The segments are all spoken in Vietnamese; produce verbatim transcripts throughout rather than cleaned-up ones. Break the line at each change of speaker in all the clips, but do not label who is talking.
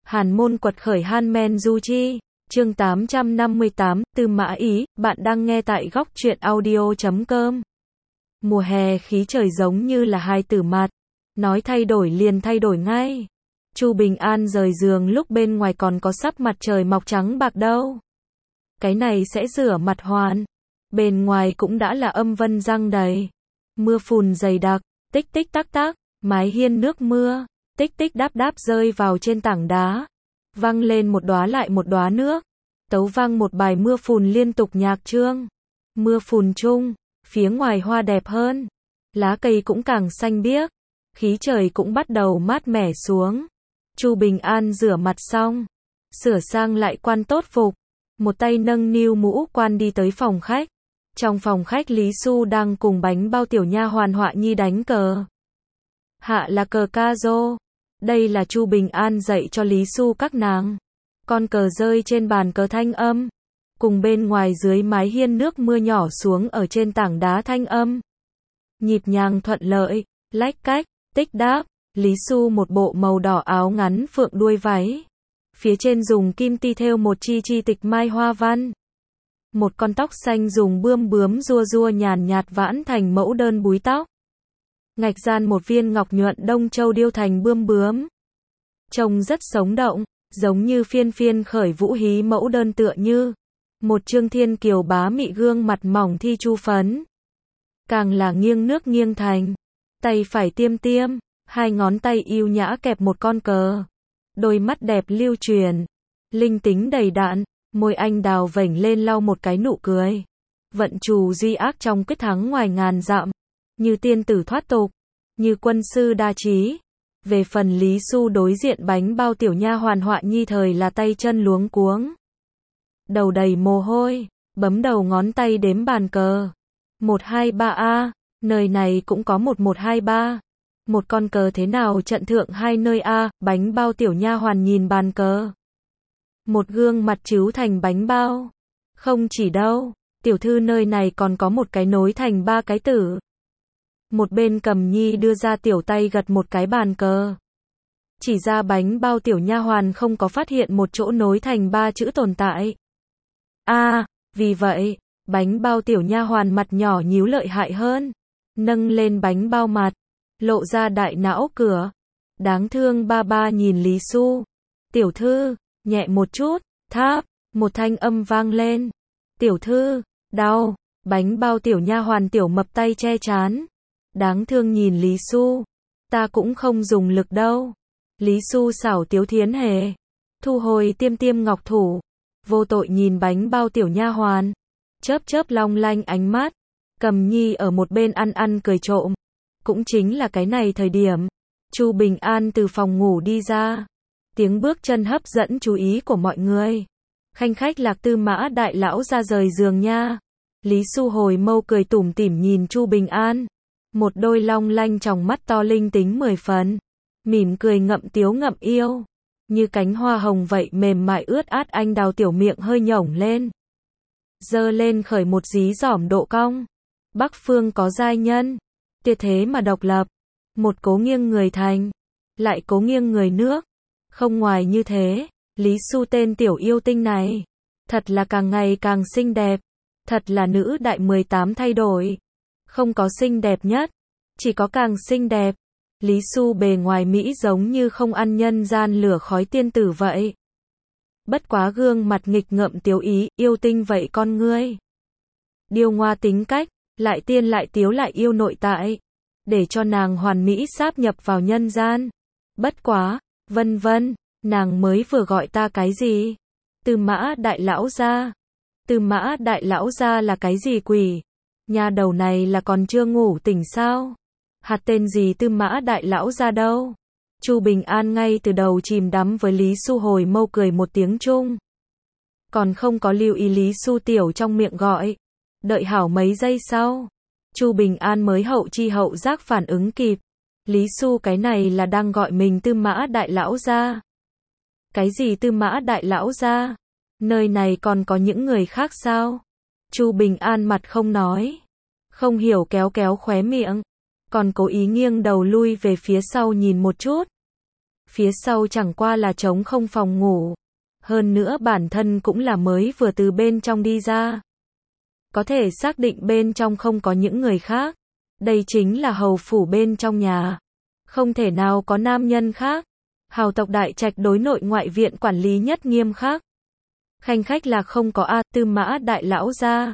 Hàn môn quật khởi Han Men Du Chi, chương tám trăm năm mươi tám, Tư Mã Ý, bạn đang nghe tại góc truyện audio chấm com. Mùa hè khí trời giống như là hai tử mặt, nói thay đổi liền thay đổi ngay. Chu Bình An rời giường lúc bên ngoài còn có sắp mặt trời mọc trắng bạc đâu. Cái này sẽ rửa mặt hoàn. Bên ngoài cũng đã là âm vân giăng đầy. Mưa phùn dày đặc, tích tích tắc tắc, mái hiên nước mưa, tích tích đáp đáp rơi vào trên tảng đá. Văng lên một đóa lại một đóa nước. Tấu vang một bài mưa phùn liên tục nhạc chương. Mưa phùn chung, phía ngoài hoa đẹp hơn. Lá cây cũng càng xanh biếc. Khí trời cũng bắt đầu mát mẻ xuống. Chu Bình An rửa mặt xong, sửa sang lại quan tốt phục, một tay nâng niu mũ quan đi tới phòng khách. Trong phòng khách Lý Xu đang cùng bánh bao tiểu nha hoàn Họa Nhi đánh cờ. Hạ là cờ ca rô. Đây là Chu Bình An dạy cho Lý Xu các nàng. Con cờ rơi trên bàn cờ thanh âm, cùng bên ngoài dưới mái hiên nước mưa nhỏ xuống ở trên tảng đá thanh âm. Nhịp nhàng thuận lợi, lách cách, tích đáp. Lý Xu một bộ màu đỏ áo ngắn phượng đuôi váy. Phía trên dùng kim ti thêu một chi chi tịch mai hoa văn. Một con tóc xanh dùng bươm bướm rua rua nhàn nhạt vãn thành mẫu đơn búi tóc. Ngạch gian một viên ngọc nhuận đông châu điêu thành bươm bướm. Trông rất sống động, giống như phiên phiên khởi vũ hí mẫu đơn tựa như. Một trương thiên kiều bá mị gương mặt mỏng thi chu phấn. Càng là nghiêng nước nghiêng thành. Tay phải tiêm tiêm. Hai ngón tay yêu nhã kẹp một con cờ. Đôi mắt đẹp lưu truyền. Linh tính đầy đặn. Môi anh đào vểnh lên lau một cái nụ cười. Vận trù duy ác trong quyết thắng ngoài ngàn dặm. Như tiên tử thoát tục. Như quân sư đa trí. Về phần Lý Xu đối diện bánh bao tiểu nha hoàn Họa Nhi thời là tay chân luống cuống. Đầu đầy mồ hôi. Bấm đầu ngón tay đếm bàn cờ. Một hai ba a. Nơi này cũng có một một hai ba. Một con cờ thế nào trận thượng hai nơi a, bánh bao tiểu nha hoàn nhìn bàn cờ. Một gương mặt trứu thành bánh bao. Không chỉ đâu, tiểu thư nơi này còn có một cái nối thành ba cái tử. Một bên Cầm Nhi đưa ra tiểu tay gật một cái bàn cờ. Chỉ ra bánh bao tiểu nha hoàn không có phát hiện một chỗ nối thành ba chữ tồn tại. A, à, vì vậy, bánh bao tiểu nha hoàn mặt nhỏ nhíu lợi hại hơn. Nâng lên bánh bao mặt. Lộ ra đại não cửa. Đáng thương ba ba nhìn Lý Xu. Tiểu thư, nhẹ một chút, tháp, một thanh âm vang lên. Tiểu thư, đau, bánh bao tiểu nha hoàn tiểu mập tay che chán. Đáng thương nhìn Lý Xu. Ta cũng không dùng lực đâu. Lý Xu xảo tiếu thiến hề. Thu hồi tiêm tiêm ngọc thủ. Vô tội nhìn bánh bao tiểu nha hoàn. Chớp chớp long lanh ánh mắt. Cầm Nhi ở một bên ăn ăn cười trộm. Cũng chính là cái này thời điểm, Chu Bình An từ phòng ngủ đi ra. Tiếng bước chân hấp dẫn chú ý của mọi người. Khanh khách Lạc Tư Mã đại lão ra rời giường nha. Lý Xu hồi mâu cười tủm tỉm nhìn Chu Bình An. Một đôi long lanh tròng mắt to linh tính mười phần. Mỉm cười ngậm tiếu ngậm yêu. Như cánh hoa hồng vậy mềm mại ướt át anh đào tiểu miệng hơi nhổng lên. Dơ lên khởi một dí dỏm độ cong. Bắc phương có giai nhân. Tuyệt thế mà độc lập. Một cố nghiêng người thành. Lại cố nghiêng người nước. Không ngoài như thế, Lý Xu tên tiểu yêu tinh này. Thật là càng ngày càng xinh đẹp. Thật là nữ đại mười tám thay đổi. Không có xinh đẹp nhất. Chỉ có càng xinh đẹp. Lý Xu bề ngoài Mỹ giống như không ăn nhân gian lửa khói tiên tử vậy. Bất quá gương mặt nghịch ngợm tiếu ý, yêu tinh vậy con ngươi. Điêu ngoa tính cách. Lại tiên lại tiếu lại yêu nội tại. Để cho nàng hoàn mỹ sáp nhập vào nhân gian. Bất quá, vân vân, nàng mới vừa gọi ta cái gì? Tư Mã đại lão gia. Tư Mã đại lão gia là cái gì quỷ? Nhà đầu này là còn chưa ngủ tỉnh sao? Hạt tên gì Tư Mã đại lão gia đâu? Chu Bình An ngay từ đầu chìm đắm với Lý Xu hồi mâu cười một tiếng chung. Còn không có lưu ý Lý Xu tiểu trong miệng gọi. Đợi hảo mấy giây sau, Chu Bình An mới hậu chi hậu giác phản ứng kịp. Lý Xu cái này là đang gọi mình Tư Mã đại lão gia. Cái gì Tư Mã đại lão gia? Nơi này còn có những người khác sao? Chu Bình An mặt không nói. Không hiểu kéo kéo khóe miệng. Còn cố ý nghiêng đầu lui về phía sau nhìn một chút. Phía sau chẳng qua là trống không phòng ngủ. Hơn nữa bản thân cũng là mới vừa từ bên trong đi ra. Có thể xác định bên trong không có những người khác. Đây chính là hầu phủ bên trong nhà. Không thể nào có nam nhân khác. Hào tộc đại trạch đối nội ngoại viện quản lý nhất nghiêm khắc. Khanh khách là không có a, Tư Mã đại lão gia.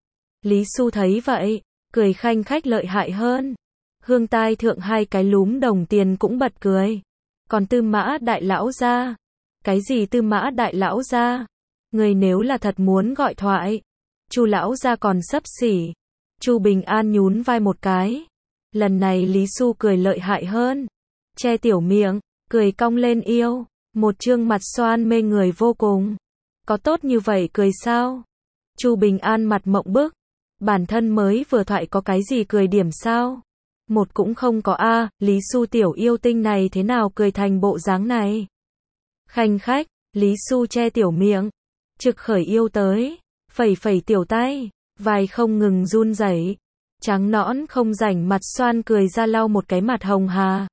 Lý Xu thấy vậy, cười khanh khách lợi hại hơn. Hương tai thượng hai cái lúm đồng tiền cũng bật cười. Còn Tư Mã đại lão gia? Cái gì Tư Mã đại lão gia? Người nếu là thật muốn gọi thoại, Chu lão gia còn xấp xỉ. Chu Bình An nhún vai một cái. Lần này Lý Xu cười lợi hại hơn. Che tiểu miệng, cười cong lên yêu. Một trương mặt xoan mê người vô cùng. Có tốt như vậy cười sao? Chu Bình An mặt mộng bức. Bản thân mới vừa thoại có cái gì cười điểm sao? Một cũng không có a, à, Lý Xu tiểu yêu tinh này thế nào cười thành bộ dáng này? Khanh khách, Lý Xu che tiểu miệng. Trực khởi yêu tới. Phẩy phẩy tiểu tay. Vai không ngừng run rẩy. Trắng nõn không rảnh mặt xoan cười ra lau một cái mặt hồng hà.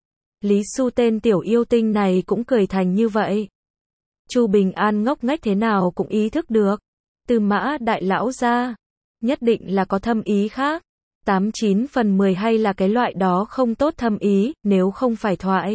Lý Xu tên tiểu yêu tinh này cũng cười thành như vậy. Chu Bình An ngốc nghếch thế nào cũng ý thức được. Tư Mã đại lão gia, nhất định là có thâm ý khác. Tám chín phần mười hay là cái loại đó không tốt thâm ý, nếu không phải thoại.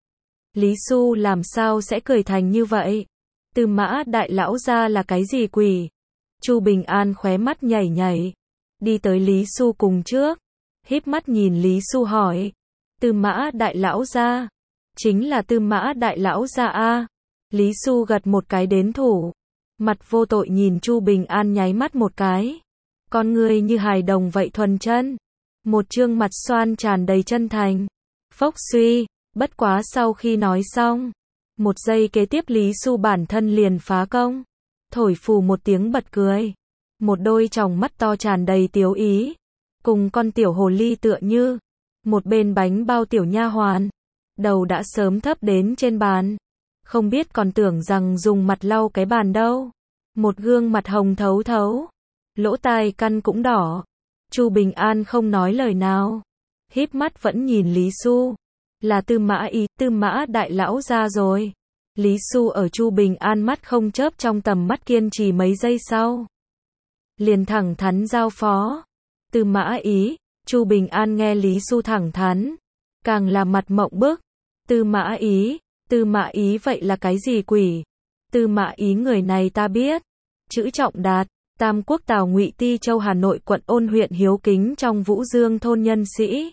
Lý Xu làm sao sẽ cười thành như vậy? Tư Mã đại lão gia là cái gì quỷ? Chu Bình An khóe mắt nhảy nhảy. Đi tới Lý Xu cùng trước. Híp mắt nhìn Lý Xu hỏi. Tư Mã đại lão gia? Chính là Tư Mã đại lão gia a. Lý Xu gật một cái đến thủ. Mặt vô tội nhìn Chu Bình An nháy mắt một cái. Con người như hài đồng vậy thuần chân. Một trương mặt xoan tràn đầy chân thành. Phốc suy, bất quá sau khi nói xong. Một giây kế tiếp Lý Xu bản thân liền phá công. Thổi phù một tiếng bật cười. Một đôi tròng mắt to tràn đầy tiếu ý. Cùng con tiểu hồ ly tựa như. Một bên bánh bao tiểu nha hoàn. Đầu đã sớm thấp đến trên bàn. Không biết còn tưởng rằng dùng mặt lau cái bàn đâu. Một gương mặt hồng thấu thấu. Lỗ tai căn cũng đỏ. Chu Bình An không nói lời nào. Híp mắt vẫn nhìn Lý Xu. Là Tư Mã ý, Tư Mã đại lão ra rồi. Lý Xu ở Chu Bình An mắt không chớp trong tầm mắt kiên trì mấy giây sau. Liền thẳng thắn giao phó. Tư Mã ý, Chu Bình An nghe Lý Xu thẳng thắn. Càng là mặt mộng bức. Tư Mã ý, Tư Mã ý vậy là cái gì quỷ? Tư Mã ý người này ta biết. Chữ Trọng Đạt, Tam Quốc Tào Ngụy Ti Châu Hà Nội quận Ôn huyện hiếu kính trong Vũ Dương thôn nhân sĩ.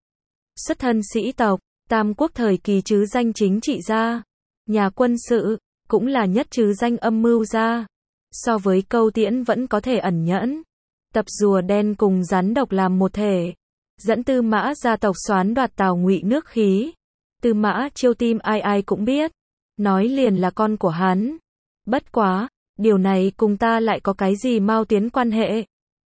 Xuất thân sĩ tộc, Tam Quốc thời kỳ chứ danh chính trị gia, nhà quân sự, cũng là nhất chứ danh âm mưu gia. So với Câu Tiễn vẫn có thể ẩn nhẫn. Tập rùa đen cùng rắn độc làm một thể. Dẫn Tư Mã gia tộc soán đoạt Tào Ngụy nước khí. Tư Mã Chiêu Tim ai ai cũng biết. Nói liền là con của hắn. Bất quá, điều này cùng ta lại có cái gì mau tiến quan hệ.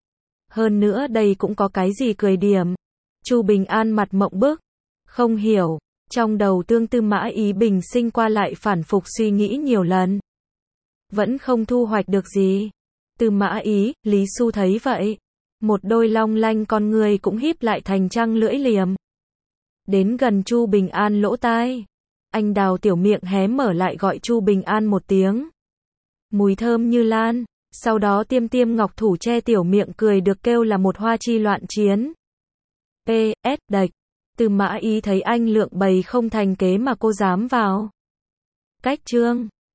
Hơn nữa đây cũng có cái gì cười điểm. Chu Bình An mặt mộng bức. Không hiểu. Trong đầu tương Tư Mã ý bình sinh qua lại phản phục suy nghĩ nhiều lần. Vẫn không thu hoạch được gì. Tư Mã ý, Lý Xu thấy vậy. Một đôi long lanh con người cũng híp lại thành trăng lưỡi liềm. Đến gần Chu Bình An lỗ tai. Anh đào tiểu miệng hé mở lại gọi Chu Bình An một tiếng. Mùi thơm như lan. Sau đó tiêm tiêm ngọc thủ che tiểu miệng cười được kêu là một hoa chi loạn chiến. pê ét đạch. Tư Mã ý thấy anh lượng bầy không thành kế mà cô dám vào. Cách chương.